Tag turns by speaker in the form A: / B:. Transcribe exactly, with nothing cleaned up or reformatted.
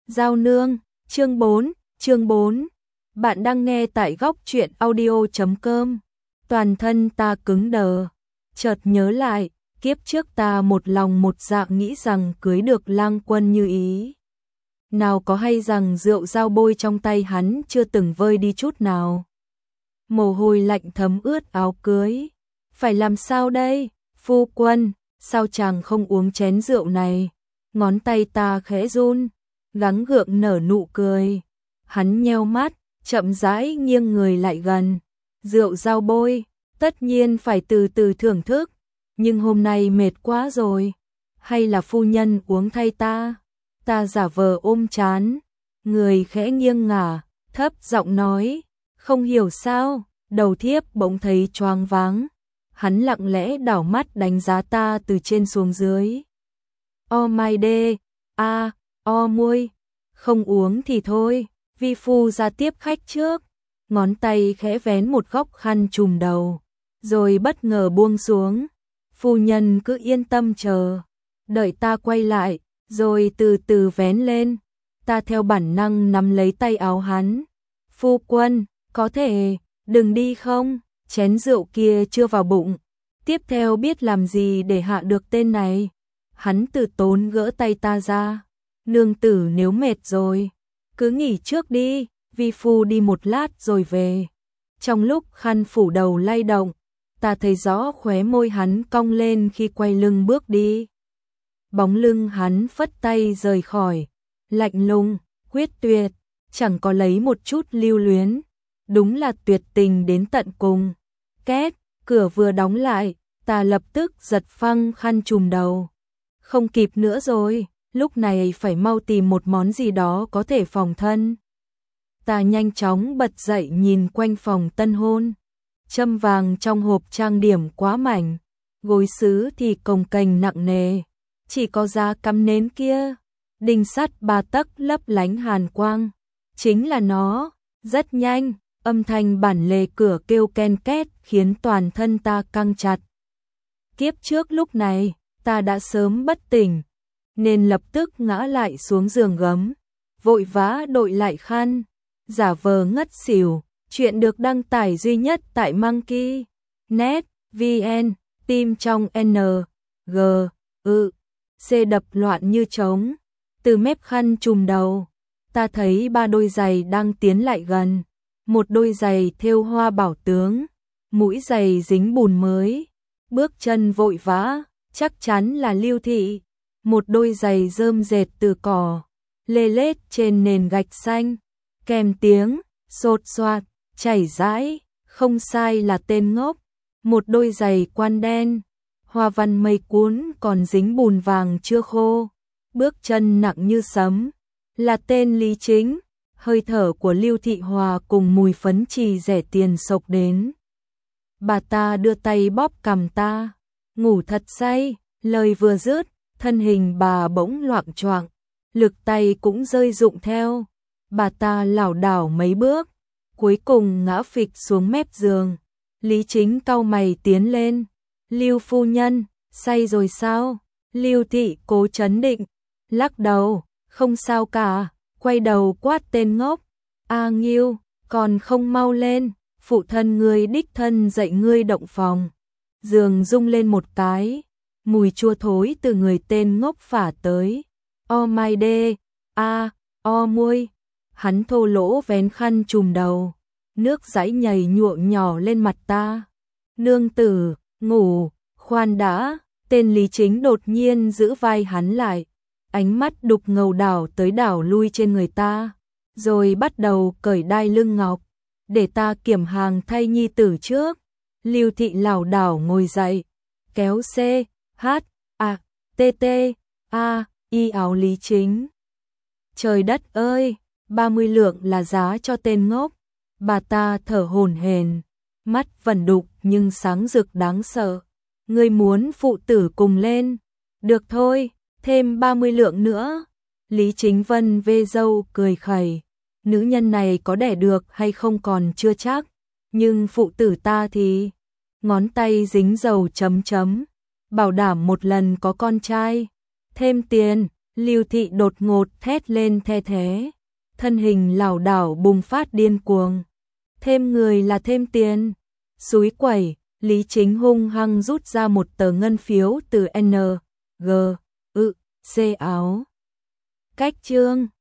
A: Giao nương, chương bốn, chương bốn. Bạn đang nghe tại góc truyện audio chấm com. Toàn thân ta cứng đờ, chợt nhớ lại, kiếp trước ta một lòng một dạ nghĩ rằng cưới được Lang Quân như ý. Nào có hay rằng rượu dao bôi trong tay hắn chưa từng vơi đi chút nào. Mồ hôi lạnh thấm ướt áo cưới. Phải làm sao đây, phu quân, sao chàng không uống chén rượu này? Ngón tay ta khẽ run, gắng gượng nở nụ cười. Hắn nheo mắt, chậm rãi nghiêng người lại gần. Rượu dao bôi, tất nhiên phải từ từ thưởng thức, nhưng hôm nay mệt quá rồi. Hay là phu nhân uống thay ta? Ta giả vờ ôm chán, người khẽ nghiêng ngả, thấp giọng nói, không hiểu sao, đầu thiếp bỗng thấy choáng váng. Hắn lặng lẽ đảo mắt đánh giá ta từ trên xuống dưới. O my đê, a, o muôi, không uống thì thôi, vi phu ra tiếp khách trước. Ngón tay khẽ vén một góc khăn trùm đầu, rồi bất ngờ buông xuống. Phu nhân cứ yên tâm chờ, đợi ta quay lại, rồi từ từ vén lên. Ta theo bản năng nắm lấy tay áo hắn. Phu quân, có thể, đừng đi không? Chén rượu kia chưa vào bụng. Tiếp theo biết làm gì để hạ được tên này. Hắn từ tốn gỡ tay ta ra. Nương tử nếu mệt rồi, cứ nghỉ trước đi, vi phu đi một lát rồi về. Trong lúc khăn phủ đầu lay động, ta thấy rõ khóe môi hắn cong lên khi quay lưng bước đi. Bóng lưng hắn phất tay rời khỏi, lạnh lùng, quyết tuyệt, chẳng có lấy một chút lưu luyến. Đúng là tuyệt tình đến tận cùng. Két, cửa vừa đóng lại, ta lập tức giật phăng khăn trùm đầu. Không kịp nữa rồi, lúc này phải mau tìm một món gì đó có thể phòng thân. Ta nhanh chóng bật dậy nhìn quanh phòng tân hôn. Châm vàng trong hộp trang điểm quá mảnh, gối sứ thì cồng kềnh nặng nề, chỉ có giá cắm nến kia, đinh sắt ba tấc lấp lánh hàn quang, chính là nó. Rất nhanh, âm thanh bản lề cửa kêu ken két khiến toàn thân ta căng chặt. Kiếp trước lúc này, ta đã sớm bất tỉnh, nên lập tức ngã lại xuống giường gấm, vội vã đội lại khăn, giả vờ ngất xỉu. Chuyện được đăng tải duy nhất tại Monkey net vn, tim trong N, G, ư, C đập loạn như trống. Từ mép khăn trùm đầu, ta thấy ba đôi giày đang tiến lại gần. Một đôi giày thêu hoa bảo tướng, mũi giày dính bùn mới, bước chân vội vã, chắc chắn là Lưu Thị. Một đôi giày rơm dệt từ cỏ, lê lết trên nền gạch xanh, kèm tiếng xột xoạt chảy rãi, không sai là tên ngốc. Một đôi giày quan đen, hoa văn mây cuốn còn dính bùn vàng chưa khô, bước chân nặng như sấm, là tên Lý Chính. Hơi thở của Lưu Thị hòa cùng mùi phấn trì rẻ tiền xộc đến. Bà ta đưa tay bóp cằm ta, ngủ thật say. Lời vừa dứt, thân hình bà bỗng loạng choạng, lực tay cũng rơi rụng theo. Bà ta lảo đảo mấy bước, cuối cùng ngã phịch xuống mép giường. Lý Chính cau mày tiến lên. Lưu phu nhân, say rồi sao? Lưu Thị cố trấn định, lắc đầu, không sao cả. Quay đầu quát tên ngốc. A Nghiêu, còn không mau lên, phụ thân ngươi đích thân dạy ngươi động phòng. Giường rung lên một cái, mùi chua thối từ người tên ngốc phả tới. O my đê, a, o muôi. Hắn thô lỗ vén khăn trùm đầu, nước dãi nhầy nhuộm nhỏ lên mặt ta. Nương tử, ngủ, khoan đã. Tên Lý Chính đột nhiên giữ vai hắn lại, ánh mắt đục ngầu đảo tới đảo lui trên người ta, rồi bắt đầu cởi đai lưng ngọc, để ta kiểm hàng thay nhi tử trước. Lưu Thị lảo đảo ngồi dậy, kéo C, H, A, T, T, A, y áo Lý Chính. Trời đất ơi, ba mươi lượng là giá cho tên ngốc. Bà ta thở hổn hển, mắt vẩn đục nhưng sáng rực đáng sợ. Ngươi muốn phụ tử cùng lên? Được thôi, thêm ba mươi lượng nữa. Lý Chính vân vê râu cười khẩy. Nữ nhân này có đẻ được hay không còn chưa chắc, nhưng phụ tử ta thì... Ngón tay dính dầu chấm chấm, bảo đảm một lần có con trai. Thêm tiền, Lưu Thị đột ngột thét lên the thế, thân hình lảo đảo bùng phát điên cuồng. Thêm người là thêm tiền. Súi quẩy, Lý Chính hung hăng rút ra một tờ ngân phiếu từ N, G, ự, C áo. Cách chương